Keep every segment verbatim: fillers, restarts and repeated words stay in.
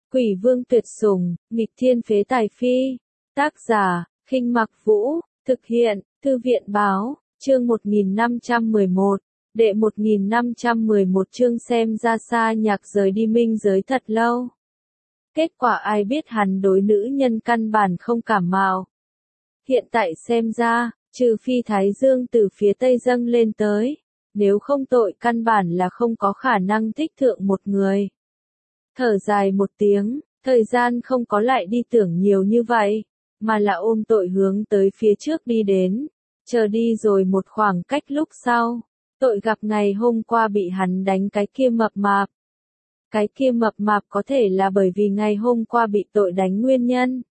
Quỷ vương tuyệt sủng, nghịch thiên phế tài phi. Tác giả, Khinh Mặc Vũ, thực hiện, Thư viện báo, chương một nghìn năm trăm mười một, đệ một nghìn năm trăm mười một chương xem ra Sa Nhạc rời đi minh giới thật lâu. Kết quả ai biết hắn đối nữ nhân căn bản không cảm mạo. Hiện tại xem ra, trừ phi Thái Dương từ phía Tây dâng lên tới, nếu không tội căn bản là không có khả năng thích thượng một người. Thở dài một tiếng, thời gian không có lại đi tưởng nhiều như vậy, mà là ôm tội hướng tới phía trước đi đến, chờ đi rồi một khoảng cách lúc sau, tội gặp ngày hôm qua bị hắn đánh cái kia mập mạp. Cái kia mập mạp có thể là bởi vì ngày hôm qua bị tội đánh nguyên nhân.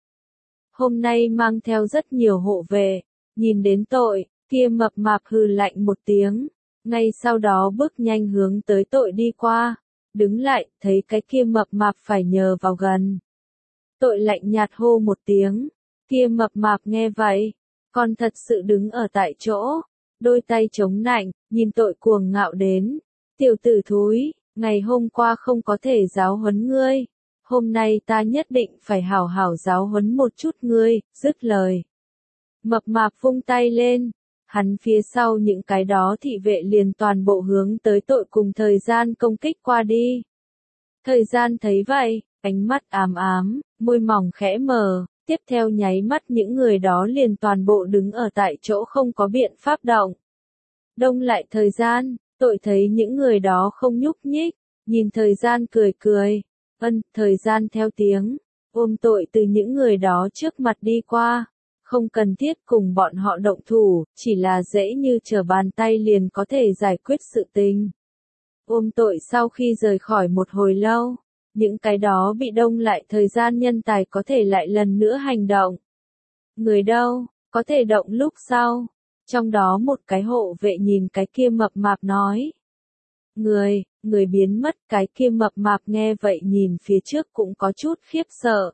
Hôm nay mang theo rất nhiều hộ vệ, nhìn đến tội, kia mập mạp hừ lạnh một tiếng, ngay sau đó bước nhanh hướng tới tội đi qua, đứng lại, thấy cái kia mập mạp phải nhờ vào gần. Tội lạnh nhạt hô một tiếng, kia mập mạp nghe vậy, còn thật sự đứng ở tại chỗ, đôi tay chống nạnh, nhìn tội cuồng ngạo đến, tiểu tử thúi, ngày hôm qua không có thể giáo huấn ngươi, hôm nay ta nhất định phải hảo hảo giáo huấn một chút ngươi, dứt lời. Mập mạp vung tay lên, hắn phía sau những cái đó thị vệ liền toàn bộ hướng tới tội cùng thời gian công kích qua đi. Thời gian thấy vậy, ánh mắt ám ám, môi mỏng khẽ mở, tiếp theo nháy mắt những người đó liền toàn bộ đứng ở tại chỗ không có biện pháp động. Đông lại thời gian, tội thấy những người đó không nhúc nhích, nhìn thời gian cười cười, ân, thời gian theo tiếng, ôm tội từ những người đó trước mặt đi qua. Không cần thiết cùng bọn họ động thủ, chỉ là dễ như trở bàn tay liền có thể giải quyết sự tình. Ôm tội sau khi rời khỏi một hồi lâu, những cái đó bị đông lại thời gian nhân tài có thể lại lần nữa hành động. Người đâu, có thể động lúc sau. Trong đó một cái hộ vệ nhìn cái kia mập mạp nói. Người, người biến mất, cái kia mập mạp nghe vậy nhìn phía trước cũng có chút khiếp sợ.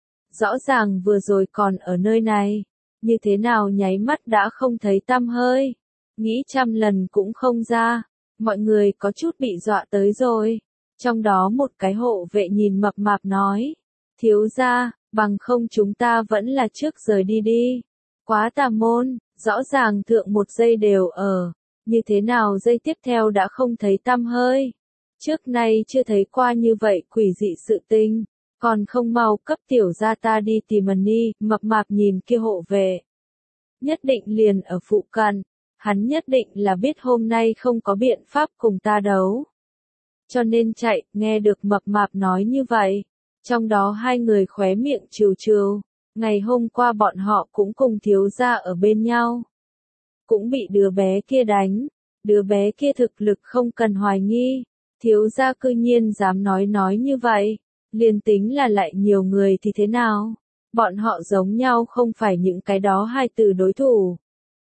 Rõ ràng vừa rồi còn ở nơi này, như thế nào nháy mắt đã không thấy tăm hơi, nghĩ trăm lần cũng không ra, mọi người có chút bị dọa tới rồi. Trong đó một cái hộ vệ nhìn mập mạp nói, thiếu gia, bằng không chúng ta vẫn là trước rời đi đi, quá tà môn, rõ ràng thượng một giây đều ở, như thế nào giây tiếp theo đã không thấy tăm hơi, trước nay chưa thấy qua như vậy quỷ dị sự tình. Còn không mau cấp tiểu gia ta đi tìm Mani, mập mạp nhìn kia hộ về. Nhất định liền ở phụ cận, hắn nhất định là biết hôm nay không có biện pháp cùng ta đấu. Cho nên chạy, nghe được mập mạp nói như vậy. Trong đó hai người khóe miệng trừ trừ, ngày hôm qua bọn họ cũng cùng thiếu gia ở bên nhau. Cũng bị đứa bé kia đánh, đứa bé kia thực lực không cần hoài nghi, thiếu gia cư nhiên dám nói nói như vậy. Liên tính là lại nhiều người thì thế nào? Bọn họ giống nhau không phải những cái đó hai từ đối thủ.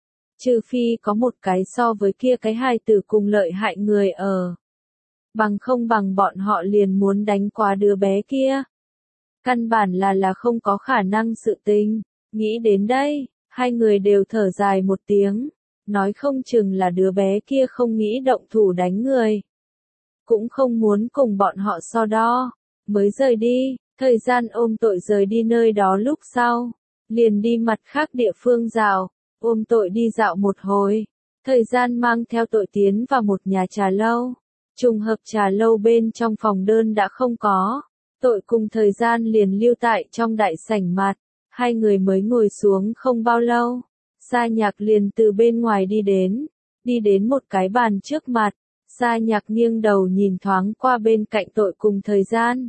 Trừ phi có một cái so với kia cái hai từ cùng lợi hại người ở. Bằng không bằng bọn họ liền muốn đánh qua đứa bé kia. Căn bản là là không có khả năng sự tình. Nghĩ đến đây, hai người đều thở dài một tiếng. Nói không chừng là đứa bé kia không nghĩ động thủ đánh người. Cũng không muốn cùng bọn họ so đo. Mới rời đi, thời gian ôm tội rời đi nơi đó lúc sau, liền đi mặt khác địa phương dạo, ôm tội đi dạo một hồi, thời gian mang theo tội tiến vào một nhà trà lâu, trùng hợp trà lâu bên trong phòng đơn đã không có, tội cùng thời gian liền lưu tại trong đại sảnh mặt, hai người mới ngồi xuống không bao lâu, Sa Nhạc liền từ bên ngoài đi đến, đi đến một cái bàn trước mặt. Sa Nhạc nghiêng đầu nhìn thoáng qua bên cạnh tội cùng thời gian.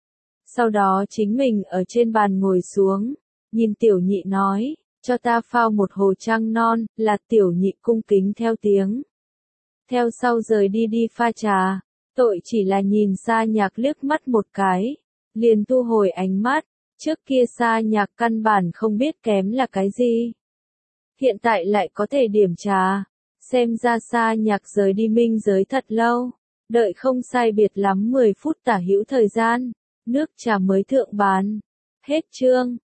Sau đó chính mình ở trên bàn ngồi xuống, nhìn tiểu nhị nói, cho ta phao một hồ trăng non, là tiểu nhị cung kính theo tiếng. Theo sau rời đi đi pha trà, tội chỉ là nhìn Sa Nhạc liếc mắt một cái, liền thu hồi ánh mắt, trước kia Sa Nhạc căn bản không biết kém là cái gì. Hiện tại lại có thể điểm trà. Xem ra Sa Nhạc rời đi minh giới thật lâu, đợi không sai biệt lắm mười phút tả hữu thời gian, nước trà mới thượng bán. Hết chương.